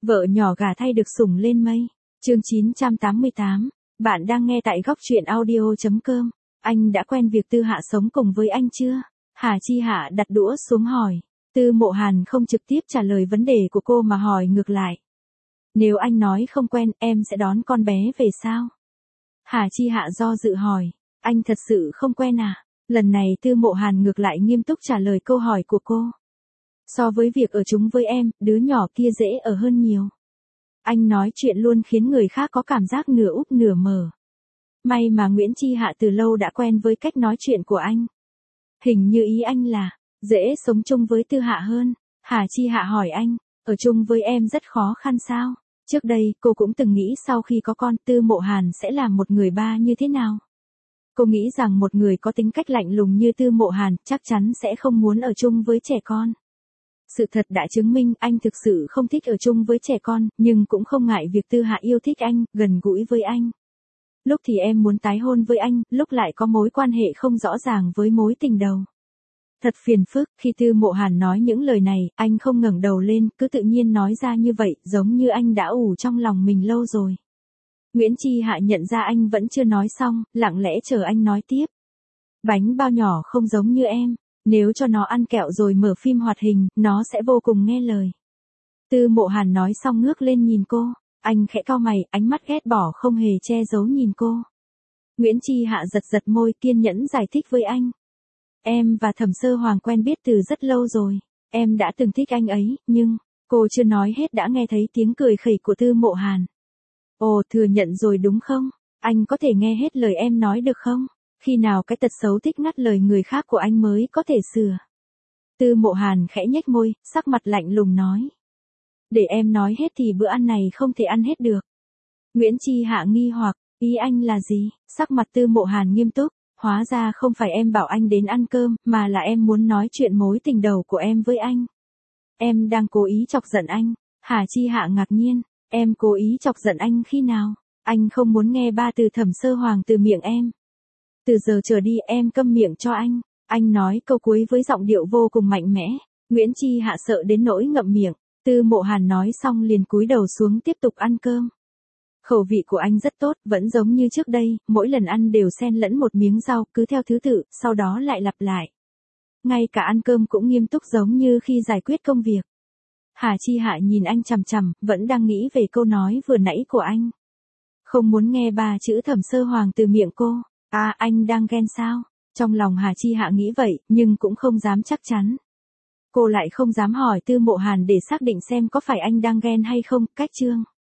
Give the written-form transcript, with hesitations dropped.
Vợ nhỏ gả thay được sủng lên mây. Chương 988. Bạn đang nghe tại góc truyện audio.com. Anh đã quen việc Tư Hạ sống cùng với anh chưa? Hà Chi Hạ đặt đũa xuống hỏi. Tư Mộ Hàn không trực tiếp trả lời vấn đề của cô mà hỏi ngược lại. Nếu anh nói không quen, em sẽ đón con bé về sao? Hà Chi Hạ do dự hỏi. Anh thật sự không quen à? Lần này Tư Mộ Hàn ngược lại nghiêm túc trả lời câu hỏi của cô. So với việc ở chung với em, đứa nhỏ kia dễ ở hơn nhiều. Anh nói chuyện luôn khiến người khác có cảm giác nửa úp nửa mở. May mà Nguyễn Chi Hạ từ lâu đã quen với cách nói chuyện của anh. Hình như ý anh là, dễ sống chung với Tư Hạ hơn. Hà Chi Hạ hỏi anh, ở chung với em rất khó khăn sao? Trước đây, cô cũng từng nghĩ sau khi có con, Tư Mộ Hàn sẽ là một người ba như thế nào? Cô nghĩ rằng một người có tính cách lạnh lùng như Tư Mộ Hàn chắc chắn sẽ không muốn ở chung với trẻ con. Sự thật đã chứng minh anh thực sự không thích ở chung với trẻ con, nhưng cũng không ngại việc Tư Hạ yêu thích anh, gần gũi với anh. Lúc thì em muốn tái hôn với anh, lúc lại có mối quan hệ không rõ ràng với mối tình đầu. Thật phiền phức, khi Tư Mộ Hàn nói những lời này, anh không ngẩng đầu lên, cứ tự nhiên nói ra như vậy, giống như anh đã ủ trong lòng mình lâu rồi. Nguyễn Chi Hạ nhận ra anh vẫn chưa nói xong, lặng lẽ chờ anh nói tiếp. Bánh bao nhỏ không giống như em. Nếu cho nó ăn kẹo rồi mở phim hoạt hình, nó sẽ vô cùng nghe lời. Tư Mộ Hàn nói xong ngước lên nhìn cô. Anh khẽ cau mày, ánh mắt ghét bỏ không hề che giấu nhìn cô. Nguyễn Chi Hạ giật giật môi kiên nhẫn giải thích với anh. Em và Thẩm Sơ Hoàng quen biết từ rất lâu rồi. Em đã từng thích anh ấy, nhưng... Cô chưa nói hết đã nghe thấy tiếng cười khẩy của Tư Mộ Hàn. Ồ, thừa nhận rồi đúng không? Anh có thể nghe hết lời em nói được không? Khi nào cái tật xấu thích ngắt lời người khác của anh mới có thể sửa? Tư Mộ Hàn khẽ nhếch môi, sắc mặt lạnh lùng nói. Để em nói hết thì bữa ăn này không thể ăn hết được. Nguyễn Chi Hạ nghi hoặc, ý anh là gì? Sắc mặt Tư Mộ Hàn nghiêm túc, hóa ra không phải em bảo anh đến ăn cơm, mà là em muốn nói chuyện mối tình đầu của em với anh. Em đang cố ý chọc giận anh. Hà Chi Hạ ngạc nhiên, em cố ý chọc giận anh khi nào? Anh không muốn nghe ba từ Thẩm Sơ Hoàng từ miệng em. Từ giờ trở đi em câm miệng cho anh. Anh nói câu cuối với giọng điệu vô cùng mạnh mẽ. Nguyễn Chi Hạ sợ đến nỗi ngậm miệng. Tư Mộ Hàn nói xong liền cúi đầu xuống tiếp tục ăn cơm. Khẩu vị của anh rất tốt, vẫn giống như trước đây, mỗi lần ăn đều xen lẫn một miếng rau, cứ theo thứ tự, sau đó lại lặp lại. Ngay cả ăn cơm cũng nghiêm túc giống như khi giải quyết công việc. Hà Chi Hạ nhìn anh chằm chằm, vẫn đang nghĩ về câu nói vừa nãy của anh. Không muốn nghe ba chữ Thẩm Sơ Hoàng từ miệng cô. À, anh đang ghen sao? Trong lòng Hà Chi Hạ nghĩ vậy, nhưng cũng không dám chắc chắn. Cô lại không dám hỏi Tư Mộ Hàn để xác định xem có phải anh đang ghen hay không. Cách chương